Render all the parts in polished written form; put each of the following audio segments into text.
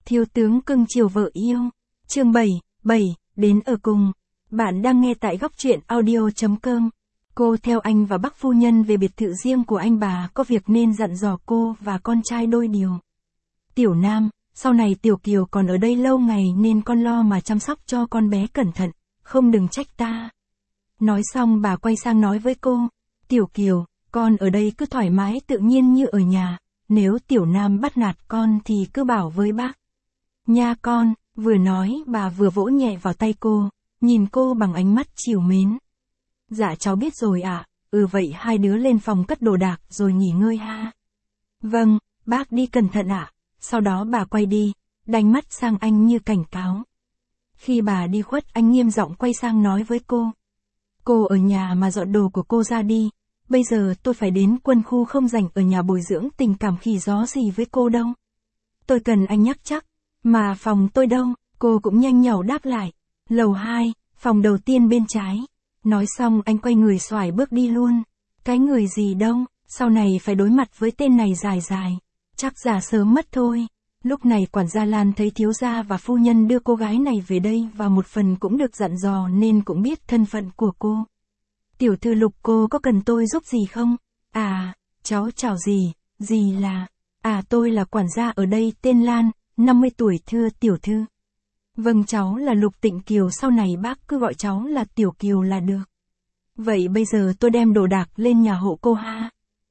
Thiếu tướng cưng chiều vợ yêu. Chương 7, đến ở cùng. Bạn đang nghe tại góc truyện audio.com. Cô theo anh và bác phu nhân về biệt thự riêng của anh, bà có việc nên dặn dò cô và con trai đôi điều. Tiểu Nam, sau này Tiểu Kiều còn ở đây lâu ngày nên con lo mà chăm sóc cho con bé cẩn thận, không đừng trách ta. Nói xong bà quay sang nói với cô, Tiểu Kiều, con ở đây cứ thoải mái tự nhiên như ở nhà, nếu Tiểu Nam bắt nạt con thì cứ bảo với bác. Nha con, vừa nói bà vừa vỗ nhẹ vào tay cô, nhìn cô bằng ánh mắt trìu mến. Dạ cháu biết rồi ạ, vậy hai đứa lên phòng cất đồ đạc rồi nghỉ ngơi ha. Vâng, bác đi cẩn thận ạ. Sau đó bà quay đi, đánh mắt sang anh như cảnh cáo. Khi bà đi khuất, anh nghiêm giọng quay sang nói với cô. Cô ở nhà mà dọn đồ của cô ra đi, bây giờ tôi phải đến quân khu, không rảnh ở nhà bồi dưỡng tình cảm khỉ gió gì với cô đâu. Tôi cần anh nhắc chắc, mà phòng tôi đâu? Cô cũng nhanh nhảu đáp lại. Lầu 2, phòng đầu tiên bên trái. Nói xong anh quay người xoải bước đi luôn. Cái người gì đâu, sau này phải đối mặt với tên này dài dài. Chắc già sớm mất thôi. Lúc này quản gia Lan thấy thiếu gia và phu nhân đưa cô gái này về đây, và một phần cũng được dặn dò nên cũng biết thân phận của cô. Tiểu thư Lục, cô có cần tôi giúp gì không? À, cháu chào dì là... tôi là quản gia ở đây, tên Lan, 50 tuổi, thưa tiểu thư. Vâng, cháu là Lục Tịnh Kiều, sau này bác cứ gọi cháu là Tiểu Kiều là được. Vậy bây giờ tôi đem đồ đạc lên nhà hộ cô ha.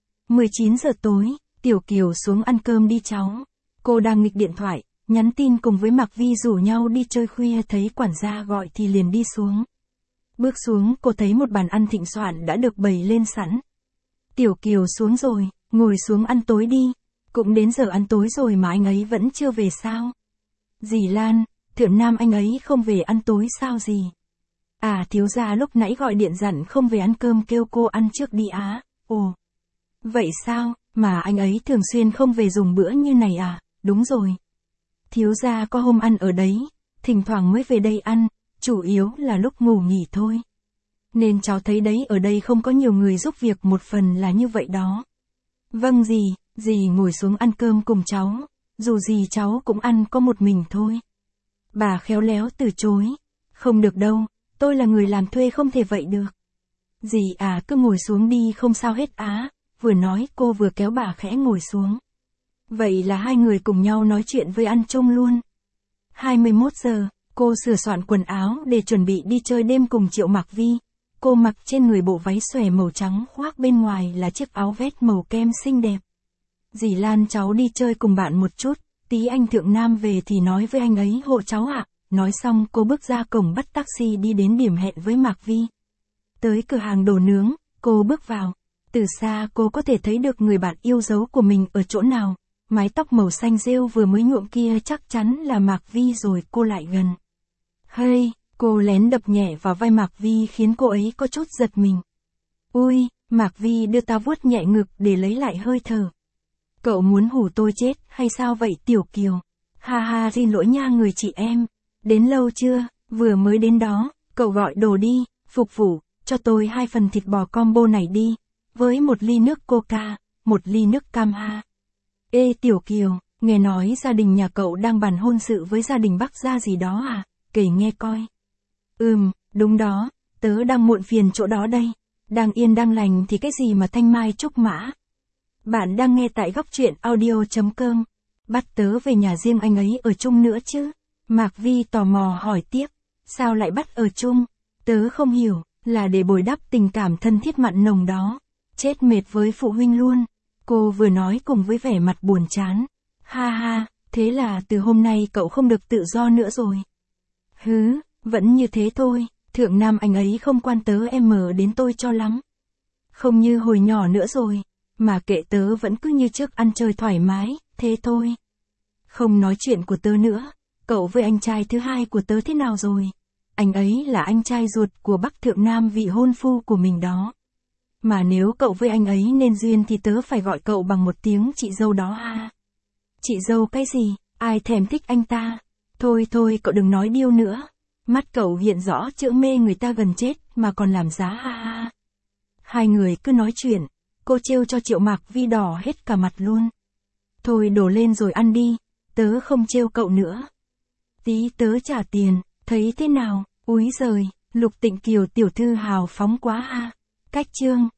19 giờ tối, Tiểu Kiều xuống ăn cơm đi cháu. Cô đang nghịch điện thoại, nhắn tin cùng với Mạc Vi rủ nhau đi chơi khuya, thấy quản gia gọi thì liền đi xuống. Bước xuống cô thấy một bàn ăn thịnh soạn đã được bày lên sẵn. Tiểu Kiều xuống rồi, ngồi xuống ăn tối đi. Cũng đến giờ ăn tối rồi mà anh ấy vẫn chưa về sao? Dì Lan, Thượng Nam anh ấy không về ăn tối sao dì? Thiếu gia lúc nãy gọi điện dặn không về ăn cơm, kêu cô ăn trước đi á. Ồ, vậy sao, mà anh ấy thường xuyên không về dùng bữa như này à? Đúng rồi. Thiếu gia có hôm ăn ở đấy, thỉnh thoảng mới về đây ăn, chủ yếu là lúc ngủ nghỉ thôi. Nên cháu thấy đấy, ở đây không có nhiều người giúp việc, một phần là như vậy đó. Vâng dì ngồi xuống ăn cơm cùng cháu, dù gì cháu cũng ăn có một mình thôi. Bà khéo léo từ chối. Không được đâu, tôi là người làm thuê, không thể vậy được. Dì cứ ngồi xuống đi, không sao hết á. Vừa nói cô vừa kéo bà khẽ ngồi xuống. Vậy là hai người cùng nhau nói chuyện với ăn chung luôn. 21 giờ, cô sửa soạn quần áo để chuẩn bị đi chơi đêm cùng Triệu Mạc Vi. Cô mặc trên người bộ váy xòe màu trắng, khoác bên ngoài là chiếc áo vest màu kem xinh đẹp. Dì Lan, cháu đi chơi cùng bạn một chút, tí anh Thượng Nam về thì nói với anh ấy hộ cháu ạ. Nói xong cô bước ra cổng bắt taxi đi đến điểm hẹn với Mạc Vi. Tới cửa hàng đồ nướng, cô bước vào. Từ xa cô có thể thấy được người bạn yêu dấu của mình ở chỗ nào. Mái tóc màu xanh rêu vừa mới nhuộm kia chắc chắn là Mạc Vi rồi. Cô lại gần. Hey, cô lén đập nhẹ vào vai Mạc Vi khiến cô ấy có chút giật mình. Ui, Mạc Vi đưa ta vuốt nhẹ ngực để lấy lại hơi thở. Cậu muốn hù tôi chết hay sao vậy Tiểu Kiều? Ha, xin lỗi nha người chị em. Đến lâu chưa? Vừa mới đến đó. Cậu gọi đồ đi, phục vụ, cho tôi 2 phần thịt bò combo này đi. Với 1 ly nước coca, 1 ly nước cam ha. Ê Tiểu Kiều, nghe nói gia đình nhà cậu đang bàn hôn sự với gia đình bác gia gì đó à? Kể nghe coi. Đúng đó, tớ đang muộn phiền chỗ đó đây. Đang yên đang lành thì cái gì mà thanh mai trúc mã. Bạn đang nghe tại góc truyện audio.com. Bắt tớ về nhà riêng anh ấy ở chung nữa chứ? Mạc Vi tò mò hỏi tiếp. Sao lại bắt ở chung? Tớ không hiểu, là để bồi đắp tình cảm thân thiết mặn nồng đó. Chết mệt với phụ huynh luôn. Cô vừa nói cùng với vẻ mặt buồn chán. Ha, thế là từ hôm nay cậu không được tự do nữa rồi. Vẫn như thế thôi, Thượng Nam anh ấy không quan tớ đến tôi cho lắm. Không như hồi nhỏ nữa rồi, mà kệ, tớ vẫn cứ như trước ăn chơi thoải mái, thế thôi. Không nói chuyện của tớ nữa, cậu với anh trai thứ hai của tớ thế nào rồi? Anh ấy là anh trai ruột của bác Thượng Nam, vị hôn phu của mình đó. Mà nếu cậu với anh ấy nên duyên thì tớ phải gọi cậu bằng một tiếng chị dâu đó ha. Chị dâu cái gì, ai thèm thích anh ta. Thôi cậu đừng nói điêu nữa. Mắt cậu hiện rõ chữ mê người ta gần chết mà còn làm giá ha. Hai người cứ nói chuyện, cô trêu cho Triệu Mạc Vi đỏ hết cả mặt luôn. Thôi đổ lên rồi ăn đi, tớ không trêu cậu nữa. Tí tớ trả tiền, thấy thế nào? Úi giời, Lục Tịnh Kiều tiểu thư hào phóng quá ha. Cách chương.